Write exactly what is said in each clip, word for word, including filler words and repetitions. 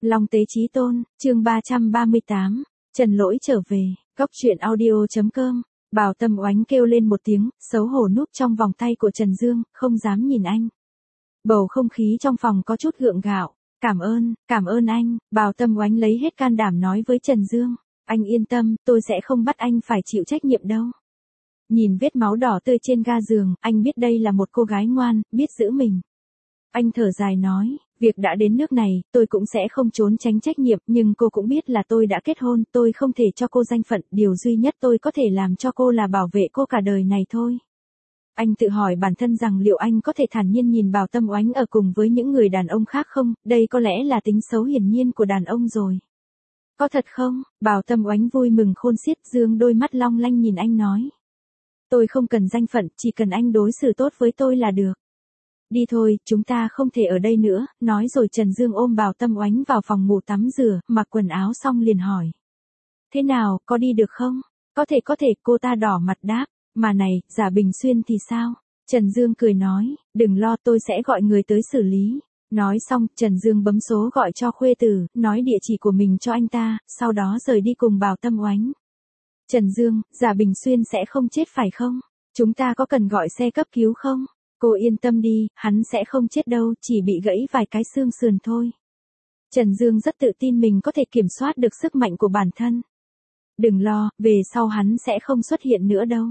Long Tế Chí Tôn, chương ba trăm ba mươi tám, Trần Lỗi trở về, góc truyện audio.com, Bảo Tâm oánh kêu lên một tiếng, xấu hổ núp trong vòng tay của Trần Dương, không dám nhìn anh. Bầu không khí trong phòng có chút gượng gạo, cảm ơn, cảm ơn anh, Bảo Tâm oánh lấy hết can đảm nói với Trần Dương, anh yên tâm, tôi sẽ không bắt anh phải chịu trách nhiệm đâu. Nhìn vết máu đỏ tươi trên ga giường, anh biết đây là một cô gái ngoan, biết giữ mình. Anh thở dài nói, việc đã đến nước này, tôi cũng sẽ không trốn tránh trách nhiệm, nhưng cô cũng biết là tôi đã kết hôn, tôi không thể cho cô danh phận, điều duy nhất tôi có thể làm cho cô là bảo vệ cô cả đời này thôi. Anh tự hỏi bản thân rằng liệu anh có thể thản nhiên nhìn Bảo Tâm oánh ở cùng với những người đàn ông khác không, đây có lẽ là tính xấu hiển nhiên của đàn ông rồi. Có thật không? Bảo Tâm oánh vui mừng khôn xiết, dương đôi mắt long lanh nhìn anh nói. Tôi không cần danh phận, chỉ cần anh đối xử tốt với tôi là được. Đi thôi, chúng ta không thể ở đây nữa, nói rồi Trần Dương ôm Bảo Tâm oánh vào phòng ngủ tắm rửa, mặc quần áo xong liền hỏi. Thế nào, có đi được không? Có thể có thể, cô ta đỏ mặt đáp, mà này, Giả Bình Xuyên thì sao? Trần Dương cười nói, đừng lo tôi sẽ gọi người tới xử lý. Nói xong, Trần Dương bấm số gọi cho khuê tử, nói địa chỉ của mình cho anh ta, sau đó rời đi cùng Bảo Tâm oánh. Trần Dương, Giả Bình Xuyên sẽ không chết phải không? Chúng ta có cần gọi xe cấp cứu không? Cô yên tâm đi, hắn sẽ không chết đâu, chỉ bị gãy vài cái xương sườn thôi. Trần Dương rất tự tin mình có thể kiểm soát được sức mạnh của bản thân. Đừng lo, về sau hắn sẽ không xuất hiện nữa đâu.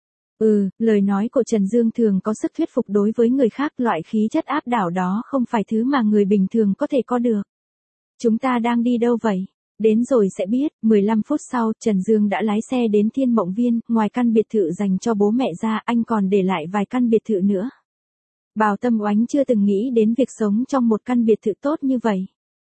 Ừ, lời nói của Trần Dương thường có sức thuyết phục đối với người khác, loại khí chất áp đảo đó không phải thứ mà người bình thường có thể có được. Chúng ta đang đi đâu vậy? Đến rồi sẽ biết, mười lăm phút sau, Trần Dương đã lái xe đến Thiên Mộng Viên, ngoài căn biệt thự dành cho bố mẹ ra, anh còn để lại vài căn biệt thự nữa. Bảo Tâm oánh chưa từng nghĩ đến việc sống trong một căn biệt thự tốt như vậy.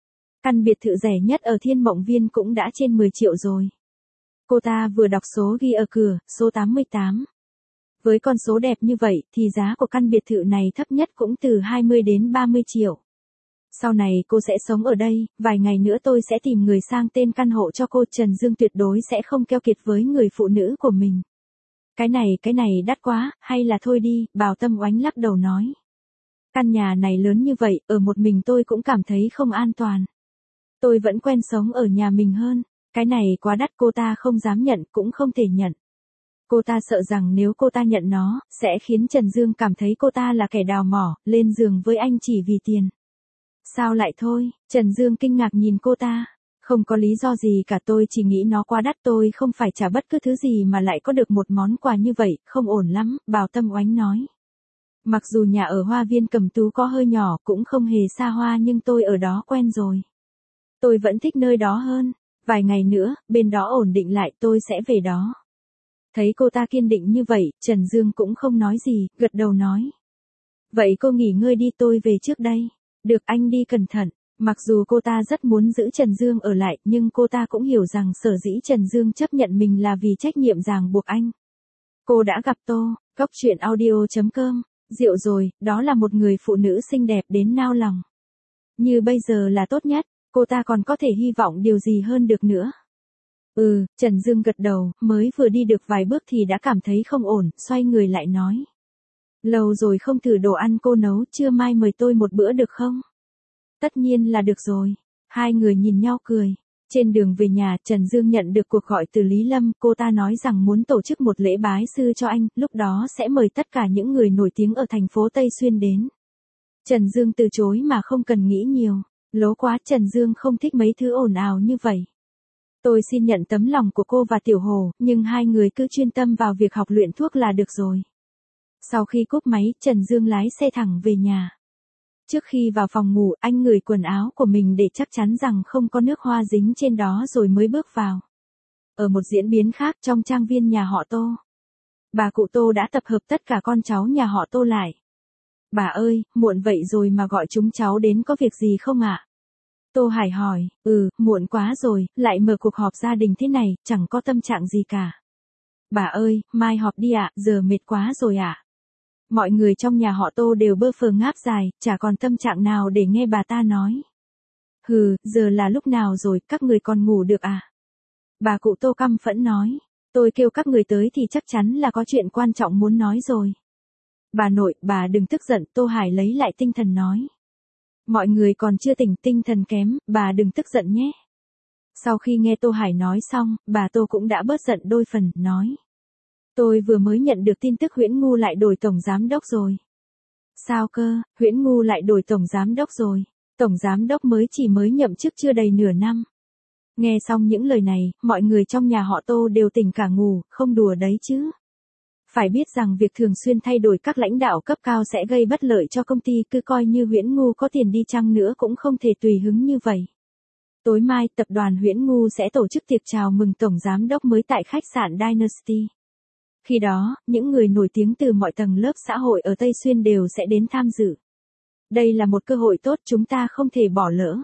Căn biệt thự rẻ nhất ở Thiên Mộng Viên cũng đã trên mười triệu rồi. Cô ta vừa đọc số ghi ở cửa, số tám mươi tám. Với con số đẹp như vậy, thì giá của căn biệt thự này thấp nhất cũng từ hai mươi đến ba mươi triệu. Sau này cô sẽ sống ở đây, vài ngày nữa tôi sẽ tìm người sang tên căn hộ cho cô. Trần Dương tuyệt đối sẽ không keo kiệt với người phụ nữ của mình. Cái này, cái này đắt quá, hay là thôi đi, Bảo Tâm oánh lắc đầu nói. Căn nhà này lớn như vậy, ở một mình tôi cũng cảm thấy không an toàn. Tôi vẫn quen sống ở nhà mình hơn, cái này quá đắt, cô ta không dám nhận, cũng không thể nhận. Cô ta sợ rằng nếu cô ta nhận nó, sẽ khiến Trần Dương cảm thấy cô ta là kẻ đào mỏ, lên giường với anh chỉ vì tiền. Sao lại thôi? Trần Dương kinh ngạc nhìn cô ta. Không có lý do gì cả, tôi chỉ nghĩ nó quá đắt, tôi không phải trả bất cứ thứ gì mà lại có được một món quà như vậy, không ổn lắm, Bảo Tâm oánh nói. Mặc dù nhà ở Hoa Viên Cẩm Tú có hơi nhỏ, cũng không hề xa hoa, nhưng tôi ở đó quen rồi. Tôi vẫn thích nơi đó hơn, vài ngày nữa, bên đó ổn định lại tôi sẽ về đó. Thấy cô ta kiên định như vậy, Trần Dương cũng không nói gì, gật đầu nói. Vậy cô nghỉ ngơi đi, tôi về trước đây. Được, anh đi cẩn thận. Mặc dù cô ta rất muốn giữ Trần Dương ở lại, nhưng cô ta cũng hiểu rằng sở dĩ Trần Dương chấp nhận mình là vì trách nhiệm ràng buộc anh. Cô đã gặp Tô, góc truyện audio.com, rượu rồi, đó là một người phụ nữ xinh đẹp đến nao lòng. Như bây giờ là tốt nhất, cô ta còn có thể hy vọng điều gì hơn được nữa. Ừ, Trần Dương gật đầu, mới vừa đi được vài bước thì đã cảm thấy không ổn, xoay người lại nói. Lâu rồi không thử đồ ăn cô nấu, trưa mai mời tôi một bữa được không? Tất nhiên là được rồi. Hai người nhìn nhau cười. Trên đường về nhà, Trần Dương nhận được cuộc gọi từ Lý Lâm, cô ta nói rằng muốn tổ chức một lễ bái sư cho anh, lúc đó sẽ mời tất cả những người nổi tiếng ở thành phố Tây Xuyên đến. Trần Dương từ chối mà không cần nghĩ nhiều. Lố quá, Trần Dương không thích mấy thứ ồn ào như vậy. Tôi xin nhận tấm lòng của cô và Tiểu Hồ, nhưng hai người cứ chuyên tâm vào việc học luyện thuốc là được rồi. Sau khi cúp máy, Trần Dương lái xe thẳng về nhà. Trước khi vào phòng ngủ, anh ngửi quần áo của mình để chắc chắn rằng không có nước hoa dính trên đó rồi mới bước vào. Ở một diễn biến khác, trong trang viên nhà họ Tô, bà cụ Tô đã tập hợp tất cả con cháu nhà họ Tô lại. Bà ơi, muộn vậy rồi mà gọi chúng cháu đến có việc gì không ạ? Tô Hải hỏi, ừ, muộn quá rồi, lại mở cuộc họp gia đình thế này, chẳng có tâm trạng gì cả. Bà ơi, mai họp đi ạ, giờ mệt quá rồi ạ. Mọi người trong nhà họ Tô đều bơ phờ ngáp dài, chả còn tâm trạng nào để nghe bà ta nói. Hừ, giờ là lúc nào rồi, các người còn ngủ được à? Bà cụ Tô căm phẫn nói, tôi kêu các người tới thì chắc chắn là có chuyện quan trọng muốn nói rồi. Bà nội, bà đừng tức giận, Tô Hải lấy lại tinh thần nói. Mọi người còn chưa tỉnh, tinh thần kém, bà đừng tức giận nhé. Sau khi nghe Tô Hải nói xong, bà Tô cũng đã bớt giận đôi phần, nói. Tôi vừa mới nhận được tin tức Huyễn Ngu lại đổi tổng giám đốc rồi. Sao cơ, Huyễn Ngu lại đổi tổng giám đốc rồi. Tổng giám đốc mới chỉ mới nhậm chức chưa đầy nửa năm. Nghe xong những lời này, mọi người trong nhà họ Tô đều tỉnh cả ngủ, không đùa đấy chứ. Phải biết rằng việc thường xuyên thay đổi các lãnh đạo cấp cao sẽ gây bất lợi cho công ty, cứ coi như Huyễn Ngu có tiền đi chăng nữa cũng không thể tùy hứng như vậy. Tối mai, tập đoàn Huyễn Ngu sẽ tổ chức tiệc chào mừng tổng giám đốc mới tại khách sạn Dynasty. Khi đó, những người nổi tiếng từ mọi tầng lớp xã hội ở Tây Xuyên đều sẽ đến tham dự. Đây là một cơ hội tốt chúng ta không thể bỏ lỡ.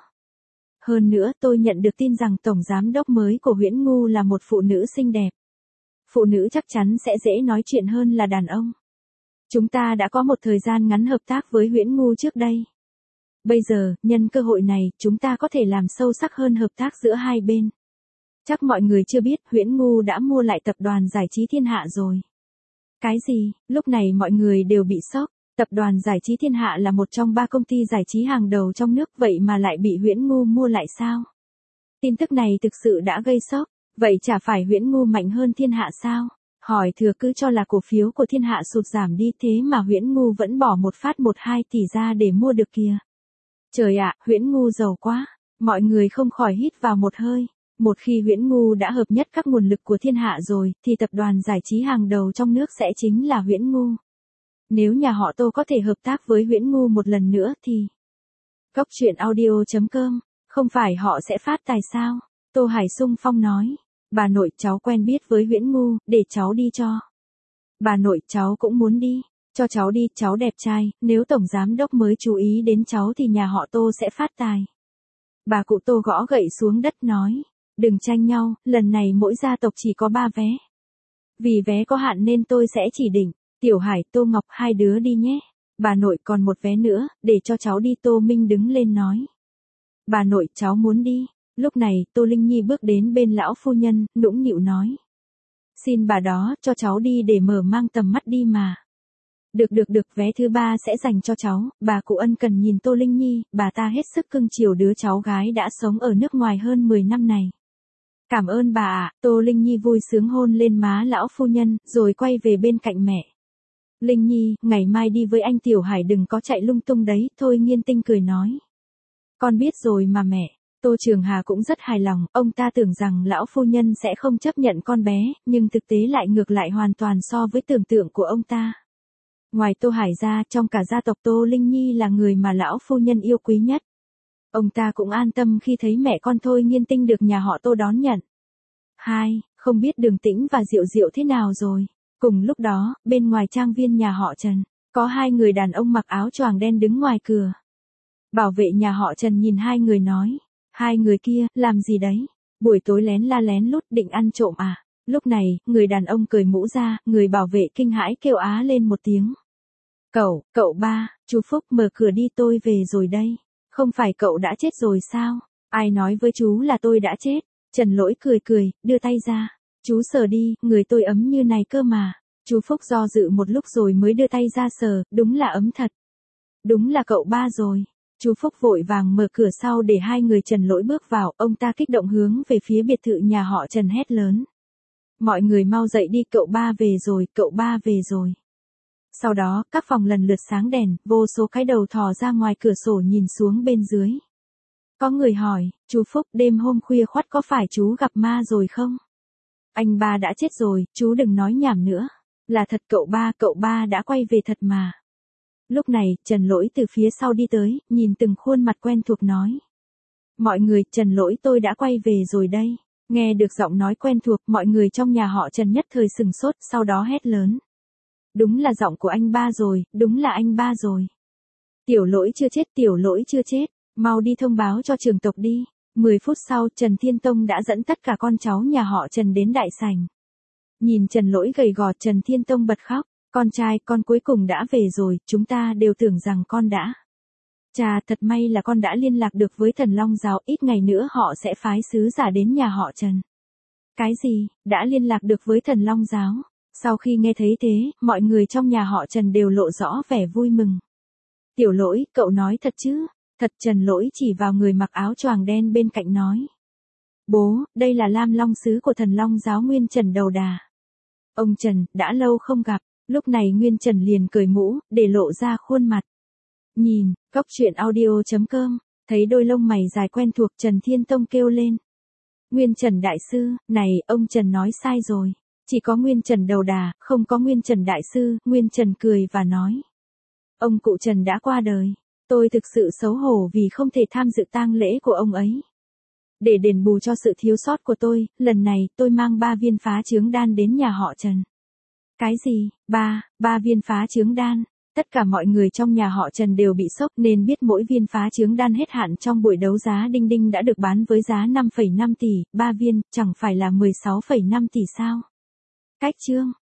Hơn nữa tôi nhận được tin rằng tổng giám đốc mới của Huyễn Ngu là một phụ nữ xinh đẹp. Phụ nữ chắc chắn sẽ dễ nói chuyện hơn là đàn ông. Chúng ta đã có một thời gian ngắn hợp tác với Huyễn Ngu trước đây. Bây giờ, nhân cơ hội này, chúng ta có thể làm sâu sắc hơn hợp tác giữa hai bên. Chắc mọi người chưa biết Huyễn Ngu đã mua lại tập đoàn Giải trí Thiên Hạ rồi. Cái gì? Lúc này mọi người đều bị sốc. Tập đoàn Giải trí Thiên Hạ là một trong ba công ty giải trí hàng đầu trong nước, vậy mà lại bị Huyễn Ngu mua lại sao? Tin tức này thực sự đã gây sốc. Vậy chả phải Huyễn Ngu mạnh hơn Thiên Hạ sao? Hỏi thừa cứ cho là cổ phiếu của Thiên Hạ sụt giảm đi, thế mà Huyễn Ngu vẫn bỏ một phát một hai tỷ ra để mua được kìa. Trời ạ, Huyễn Ngu giàu quá. Mọi người không khỏi hít vào một hơi. Một khi Huyễn Ngu đã hợp nhất các nguồn lực của Thiên Hạ rồi, thì tập đoàn giải trí hàng đầu trong nước sẽ chính là Huyễn Ngu. Nếu nhà họ Tô có thể hợp tác với Huyễn Ngu một lần nữa thì... Cốc truyện audio chấm com, không phải họ sẽ phát tài sao? Tô Hải xung phong nói. Bà nội, cháu quen biết với Huyễn Ngu, để cháu đi cho. Bà nội, cháu cũng muốn đi. Cho cháu đi, cháu đẹp trai, nếu tổng giám đốc mới chú ý đến cháu thì nhà họ Tô sẽ phát tài. Bà cụ Tô gõ gậy xuống đất nói. Đừng tranh nhau, lần này mỗi gia tộc chỉ có ba vé. Vì vé có hạn nên tôi sẽ chỉ định. Tiểu Hải, Tô Ngọc, hai đứa đi nhé. Bà nội, còn một vé nữa, để cho cháu đi. Tô Minh đứng lên nói. Bà nội, cháu muốn đi. Lúc này, Tô Linh Nhi bước đến bên lão phu nhân, nũng nịu nói. Xin bà đó, cho cháu đi để mở mang tầm mắt đi mà. Được được được, vé thứ ba sẽ dành cho cháu. Bà cụ ân cần nhìn Tô Linh Nhi, bà ta hết sức cưng chiều đứa cháu gái đã sống ở nước ngoài hơn mười năm này. Cảm ơn bà ạ. Tô Linh Nhi vui sướng hôn lên má lão phu nhân, rồi quay về bên cạnh mẹ. Linh Nhi, ngày mai đi với anh Tiểu Hải, đừng có chạy lung tung đấy. Thôi Nghiên Tinh cười nói. Con biết rồi mà mẹ. Tô Trường Hà cũng rất hài lòng, ông ta tưởng rằng lão phu nhân sẽ không chấp nhận con bé, nhưng thực tế lại ngược lại hoàn toàn so với tưởng tượng của ông ta. Ngoài Tô Hải ra, trong cả gia tộc Tô Linh Nhi là người mà lão phu nhân yêu quý nhất. Ông ta cũng an tâm khi thấy mẹ con Thôi Nghiên Tinh được nhà họ Tô đón nhận. Hai, không biết Đường Tĩnh và Diệu Diệu thế nào rồi. Cùng lúc đó, bên ngoài trang viên nhà họ Trần, có hai người đàn ông mặc áo choàng đen đứng ngoài cửa. Bảo vệ nhà họ Trần nhìn hai người nói. Hai người kia, làm gì đấy? Buổi tối lén la lén lút định ăn trộm à? Lúc này, người đàn ông cởi mũ ra, người bảo vệ kinh hãi kêu á lên một tiếng. Cậu, cậu ba, chú Phúc mở cửa đi, tôi về rồi đây. Không phải cậu đã chết rồi sao? Ai nói với chú là tôi đã chết? Trần Lỗi cười cười, đưa tay ra. Chú sờ đi, người tôi ấm như này cơ mà. Chú Phúc do dự một lúc rồi mới đưa tay ra sờ, đúng là ấm thật. Đúng là cậu ba rồi. Chú Phúc vội vàng mở cửa sau để hai người Trần Lỗi bước vào, ông ta kích động hướng về phía biệt thự nhà họ Trần hét lớn. Mọi người mau dậy đi, cậu ba về rồi, cậu ba về rồi. Sau đó, các phòng lần lượt sáng đèn, vô số cái đầu thò ra ngoài cửa sổ nhìn xuống bên dưới. Có người hỏi, chú Phúc, đêm hôm khuya khoắt có phải chú gặp ma rồi không? Anh ba đã chết rồi, chú đừng nói nhảm nữa. Là thật cậu ba, cậu ba đã quay về thật mà. Lúc này, Trần Lỗi từ phía sau đi tới, nhìn từng khuôn mặt quen thuộc nói. Mọi người, Trần Lỗi tôi đã quay về rồi đây. Nghe được giọng nói quen thuộc, mọi người trong nhà họ Trần nhất thời sừng sốt, sau đó hét lớn. Đúng là giọng của anh ba rồi, đúng là anh ba rồi. Tiểu Lỗi chưa chết, Tiểu Lỗi chưa chết, mau đi thông báo cho trường tộc đi. Mười phút sau, Trần Thiên Tông đã dẫn tất cả con cháu nhà họ Trần đến đại sảnh. Nhìn Trần Lỗi gầy gò, Trần Thiên Tông bật khóc. Con trai, con cuối cùng đã về rồi, chúng ta đều tưởng rằng con đã. Chà, thật may là con đã liên lạc được với Thần Long Giáo, ít ngày nữa họ sẽ phái sứ giả đến nhà họ Trần. Cái gì, đã liên lạc được với Thần Long Giáo? Sau khi nghe thấy thế, mọi người trong nhà họ Trần đều lộ rõ vẻ vui mừng. Tiểu Lỗi, cậu nói thật chứ? Thật, Trần Lỗi chỉ vào người mặc áo choàng đen bên cạnh nói. Bố, đây là Lam Long sứ của thần Long giáo Nguyên Trần Đầu Đà. Ông Trần, đã lâu không gặp, lúc này Nguyên Trần liền cởi mũ, để lộ ra khuôn mặt. Nhìn, Cóc Truyện Audio chấm com, thấy đôi lông mày dài quen thuộc Trần Thiên Tông kêu lên. Nguyên Trần Đại Sư, này, ông Trần nói sai rồi. Chỉ có Nguyên Trần Đầu Đà, không có Nguyên Trần Đại Sư, Nguyên Trần cười và nói. Ông cụ Trần đã qua đời. Tôi thực sự xấu hổ vì không thể tham dự tang lễ của ông ấy. Để đền bù cho sự thiếu sót của tôi, lần này tôi mang ba viên phá trướng đan đến nhà họ Trần. Cái gì? Ba, ba viên phá trướng đan. Tất cả mọi người trong nhà họ Trần đều bị sốc nên biết mỗi viên phá trướng đan hết hạn trong buổi đấu giá đinh đinh đã được bán với giá năm phẩy năm tỷ, ba viên, chẳng phải là mười sáu phẩy năm tỷ sao? Cách chương.